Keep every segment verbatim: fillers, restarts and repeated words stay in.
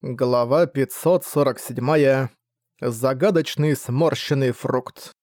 Глава пятьсот сорок семь. Загадочный сморщенный фрукт.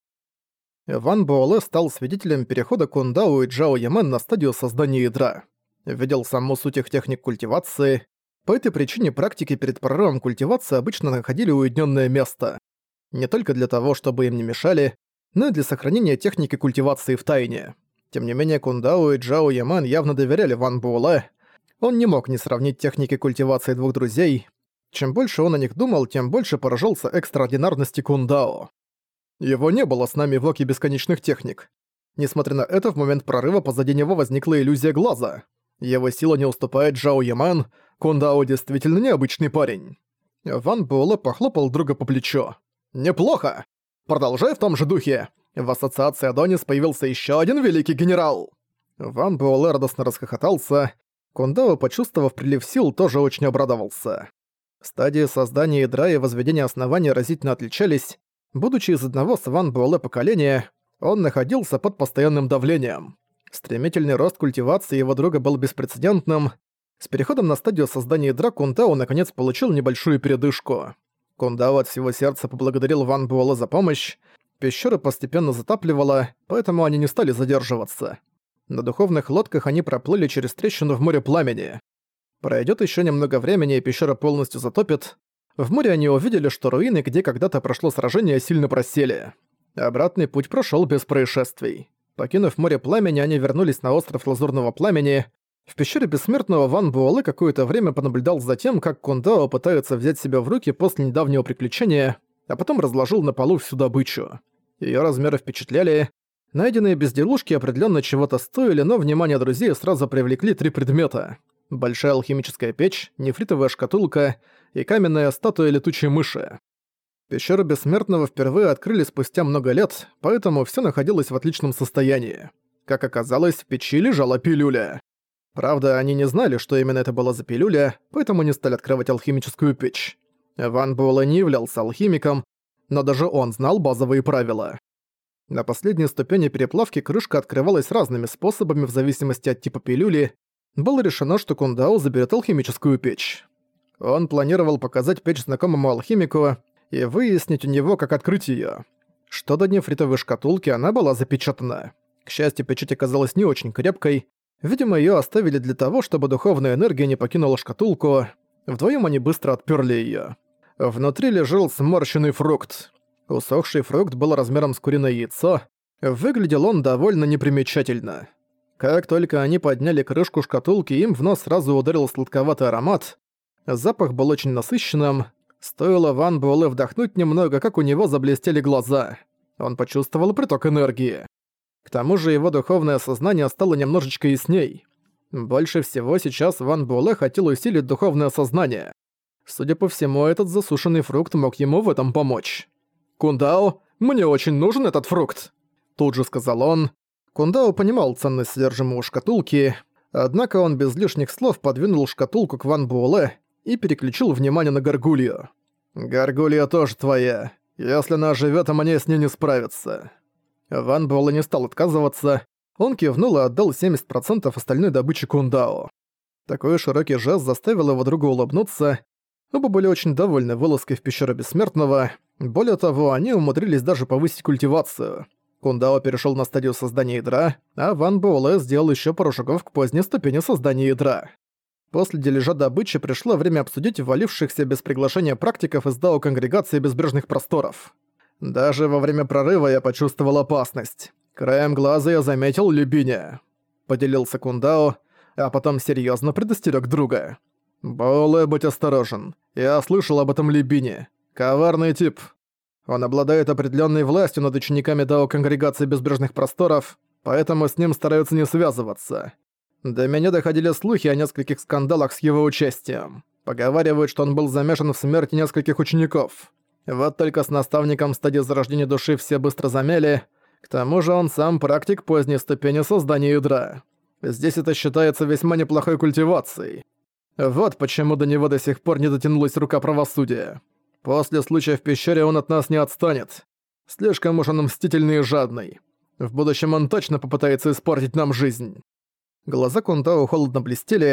Ван Буэлэ стал свидетелем перехода Кундао и Джао Ямен на стадию создания ядра. Видел саму суть их техник культивации. По этой причине практики перед прорывом культивации обычно находили уединенное место. Не только для того, чтобы им не мешали, но и для сохранения техники культивации в тайне. Тем не менее, Кундао и Джао Ямен явно доверяли Ван Буэлэ. Он не мог не сравнить техники культивации двух друзей. Чем больше он о них думал, тем больше поражался экстраординарности Кундао. Его не было с нами в Оке бесконечных техник. Несмотря на это, в момент прорыва позади него возникла иллюзия глаза. Его сила не уступает Джао Яман, Кундао действительно необычный парень. Ван Буэлэ похлопал друга по плечу. «Неплохо! Продолжай в том же духе! В ассоциации Адонис появился еще один великий генерал!» Ван Буэлэ радостно расхохотался. Кундао, почувствовав прилив сил, тоже очень обрадовался. Стадии создания ядра и возведения основания разительно отличались. Будучи из одного с Ван Буэлэ поколения, он находился под постоянным давлением. Стремительный рост культивации его друга был беспрецедентным. С переходом на стадию создания ядра Кундао наконец получил небольшую передышку. Кундао от всего сердца поблагодарил Ван Буэлэ за помощь. Пещера постепенно затапливала, поэтому они не стали задерживаться. На духовных лодках они проплыли через трещину в море пламени. Пройдет еще немного времени, и пещера полностью затопит. В море они увидели, что руины, где когда-то прошло сражение, сильно просели. Обратный путь прошел без происшествий. Покинув море пламени, они вернулись на остров Лазурного Пламени. В пещере Бессмертного Ван Буэлэ какое-то время понаблюдал за тем, как Кундао пытается взять себя в руки после недавнего приключения, а потом разложил на полу всю добычу. Её размеры впечатляли. Найденные безделушки определенно чего-то стоили, но внимание друзей сразу привлекли три предмета. Большая алхимическая печь, нефритовая шкатулка и каменная статуя летучей мыши. Пещеру Бессмертного впервые открыли спустя много лет, поэтому всё находилось в отличном состоянии. Как оказалось, в печи лежала пилюля. Правда, они не знали, что именно это была за пилюля, поэтому не стали открывать алхимическую печь. Ван Буэлэ не являлся алхимиком, но даже он знал базовые правила. На последней ступени переплавки крышка открывалась разными способами в зависимости от типа пилюли. Было решено, что Кундао заберет алхимическую печь. Он планировал показать печь знакомому алхимику и выяснить у него, как открыть её. Что до нефритовой шкатулки, она была запечатана. К счастью, печать оказалась не очень крепкой. Видимо, её оставили для того, чтобы духовная энергия не покинула шкатулку. Вдвоём они быстро отпёрли её. Внутри лежал сморщенный фрукт. Усохший фрукт был размером с куриное яйцо. Выглядел он довольно непримечательно. Как только они подняли крышку шкатулки, им в нос сразу ударил сладковатый аромат. Запах был очень насыщенным. Стоило Ван Буэлэ вдохнуть немного, как у него заблестели глаза. Он почувствовал приток энергии. К тому же его духовное сознание стало немножечко ясней. Больше всего сейчас Ван Буэлэ хотел усилить духовное сознание. Судя по всему, этот засушенный фрукт мог ему в этом помочь. «Кундао, мне очень нужен этот фрукт!» Тут же сказал он. Кундао понимал ценность содержимого шкатулки, однако он без лишних слов подвинул шкатулку к Ван Буэлэ и переключил внимание на Гаргулью. «Гаргулья тоже твоя. Если она живёт, а мне с ней не справиться». Ван Буэлэ не стал отказываться. Он кивнул и отдал семьдесят процентов остальной добычи Кундао. Такой широкий жест заставил его друга улыбнуться. Оба были очень довольны вылазкой в пещеру Бессмертного. Более того, они умудрились даже повысить культивацию. Кундао перешёл на стадию создания ядра, а Ван Буэлэ сделал ещё пару шагов к поздней ступени создания ядра. После дележа добычи пришло время обсудить ввалившихся без приглашения практиков из Дао Конгрегации Безбрежных Просторов. Даже во время прорыва я почувствовал опасность. Краем глаза я заметил Любиня. Поделился Кундао, а потом серьёзно предостерёг друга. «Буэлэ, будь осторожен. Я слышал об этом Любине. Коварный тип. Он обладает определенной властью над учениками Дао Конгрегации Безбрежных Просторов, поэтому с ним стараются не связываться. До меня доходили слухи о нескольких скандалах с его участием. Поговаривают, что он был замешан в смерти нескольких учеников. Вот только с наставником стадии зарождения души все быстро замяли. К тому же он сам практик поздней ступени создания ядра. Здесь это считается весьма неплохой культивацией. Вот почему до него до сих пор не дотянулась рука правосудия. После случая в пещере он от нас не отстанет. Слишком уж он мстительный и жадный. В будущем он точно попытается испортить нам жизнь». Глаза Кундао холодно блестели.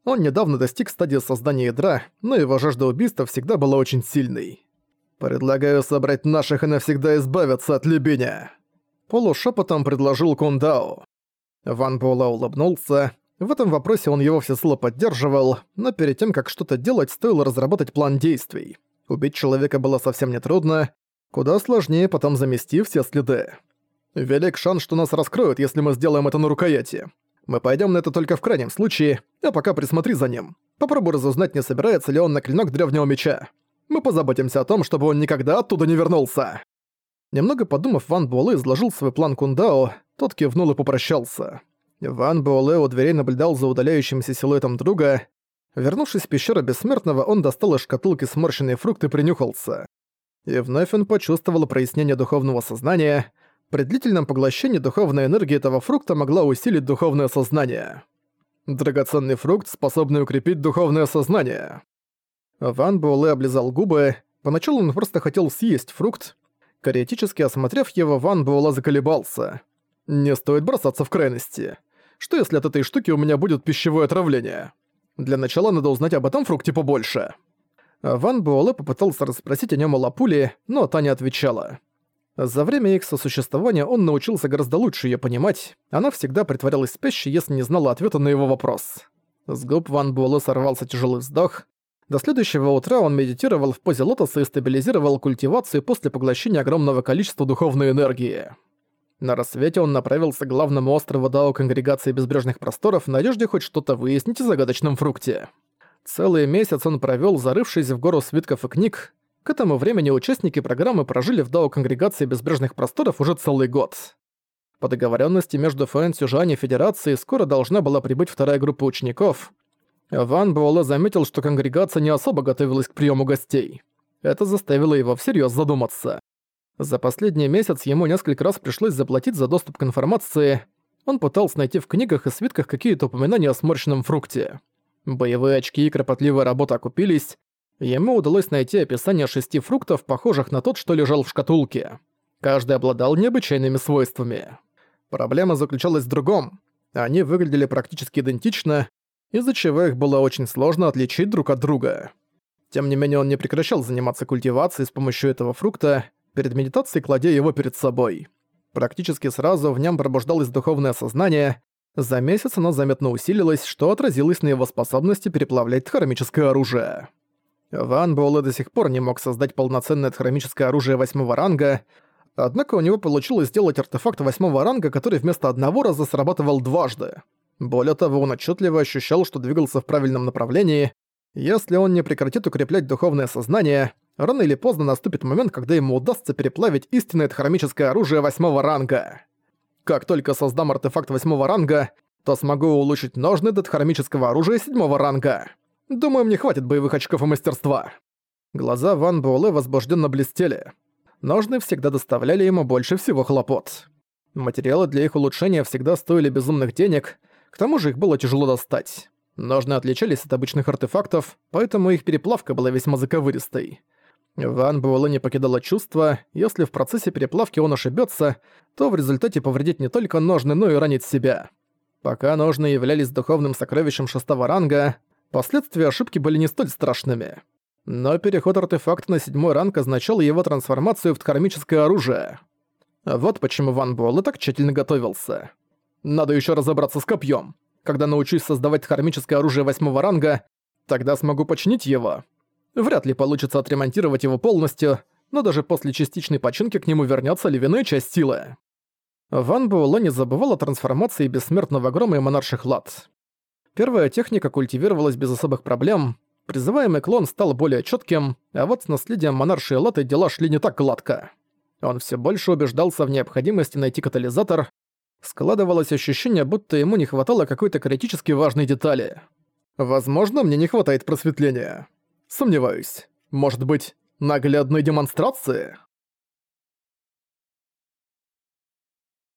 Он недавно достиг стадии создания ядра, но его жажда убийства всегда была очень сильной. «Предлагаю собрать наших и навсегда избавиться от Любиня», — полушепотом предложил Кундао. Ван Буэлэ улыбнулся. В этом вопросе он его всецело поддерживал, но перед тем, как что-то делать, стоило разработать план действий. Убить человека было совсем нетрудно, куда сложнее потом замести все следы. Велик шанс, что нас раскроют, если мы сделаем это на рукояти. Мы пойдем на это только в крайнем случае, а пока присмотри за ним. Попробуй разузнать, не собирается ли он на клинок древнего меча. Мы позаботимся о том, чтобы он никогда оттуда не вернулся». Немного подумав, Ван Буэлэ изложил свой план Кундао, тот кивнул и попрощался. Ван Буэлэ у дверей наблюдал за удаляющимся силуэтом друга. Вернувшись в пещеру Бессмертного, он достал из шкатулки сморщенный фрукт и принюхался. И вновь он почувствовал прояснение духовного сознания. При длительном поглощении духовная энергия этого фрукта могла усилить духовное сознание. Драгоценный фрукт, способный укрепить духовное сознание. Ван Буэлэ облизал губы. Поначалу он просто хотел съесть фрукт. Теоретически осмотрев его, Ван Буэлэ заколебался. Не стоит бросаться в крайности. Что если от этой штуки у меня будет пищевое отравление? Для начала надо узнать об этом фрукте побольше. Ван Буэлэ попытался расспросить о нем у Лапули, но та не отвечала. За время их сосуществования он научился гораздо лучше её понимать, она всегда притворялась спящей, если не знала ответа на его вопрос. С губ Ван Буэлэ сорвался тяжелый вздох. До следующего утра он медитировал в позе лотоса и стабилизировал культивацию после поглощения огромного количества духовной энергии. На рассвете он направился к главному острову Дао Конгрегации Безбрежных Просторов в надежде хоть что-то выяснить о загадочном фрукте. Целый месяц он провёл, зарывшись в гору свитков и книг. К этому времени участники программы прожили в Дао Конгрегации Безбрежных Просторов уже целый год. По договоренности между Фэн Цзюжань и Федерацией скоро должна была прибыть вторая группа учеников. Ван Буэлэ заметил, что конгрегация не особо готовилась к приему гостей. Это заставило его всерьез задуматься. За последний месяц ему несколько раз пришлось заплатить за доступ к информации. Он пытался найти в книгах и свитках какие-то упоминания о сморщенном фрукте. Боевые очки и кропотливая работа окупились. Ему удалось найти описание шести фруктов, похожих на тот, что лежал в шкатулке. Каждый обладал необычайными свойствами. Проблема заключалась в другом. Они выглядели практически идентично, из-за чего их было очень сложно отличить друг от друга. Тем не менее, он не прекращал заниматься культивацией с помощью этого фрукта, перед медитацией кладя его перед собой. Практически сразу в нем пробуждалось духовное сознание. За месяц оно заметно усилилось, что отразилось на его способности переплавлять дхармическое оружие. Ван Буэлэ до сих пор не мог создать полноценное дхармическое оружие восьмого ранга, однако у него получилось сделать артефакт восьмого ранга, который вместо одного раза срабатывал дважды. Более того, он отчетливо ощущал, что двигался в правильном направлении. Если он не прекратит укреплять духовное сознание, рано или поздно наступит момент, когда ему удастся переплавить истинное дхармическое оружие восьмого ранга. Как только создам артефакт восьмого ранга, то смогу улучшить ножны до дхармического оружия седьмого ранга. Думаю, мне хватит боевых очков и мастерства. Глаза Ван Буэлэ возбужденно блестели. Ножны всегда доставляли ему больше всего хлопот. Материалы для их улучшения всегда стоили безумных денег, к тому же их было тяжело достать. Ножны отличались от обычных артефактов, поэтому их переплавка была весьма заковыристой. Ван Буэлэ не покидало чувство, если в процессе переплавки он ошибется, то в результате повредит не только ножны, но и ранит себя. Пока ножны являлись духовным сокровищем шестого ранга, последствия ошибки были не столь страшными. Но переход артефакта на седьмой ранг означал его трансформацию в дхармическое оружие. Вот почему Ван Буэлэ так тщательно готовился. Надо еще разобраться с копьем. Когда научусь создавать дхармическое оружие восьмого ранга, тогда смогу починить его. Вряд ли получится отремонтировать его полностью, но даже после частичной починки к нему вернется львиная часть силы. Ван Буэлэ не забывал о трансформации бессмертного грома и монарших лад. Первая техника культивировалась без особых проблем, призываемый клон стал более четким, а вот с наследием монаршей латы дела шли не так гладко. Он все больше убеждался в необходимости найти катализатор. Складывалось ощущение, будто ему не хватало какой-то критически важной детали. Возможно, мне не хватает просветления. Сомневаюсь. Может быть, наглядной демонстрации?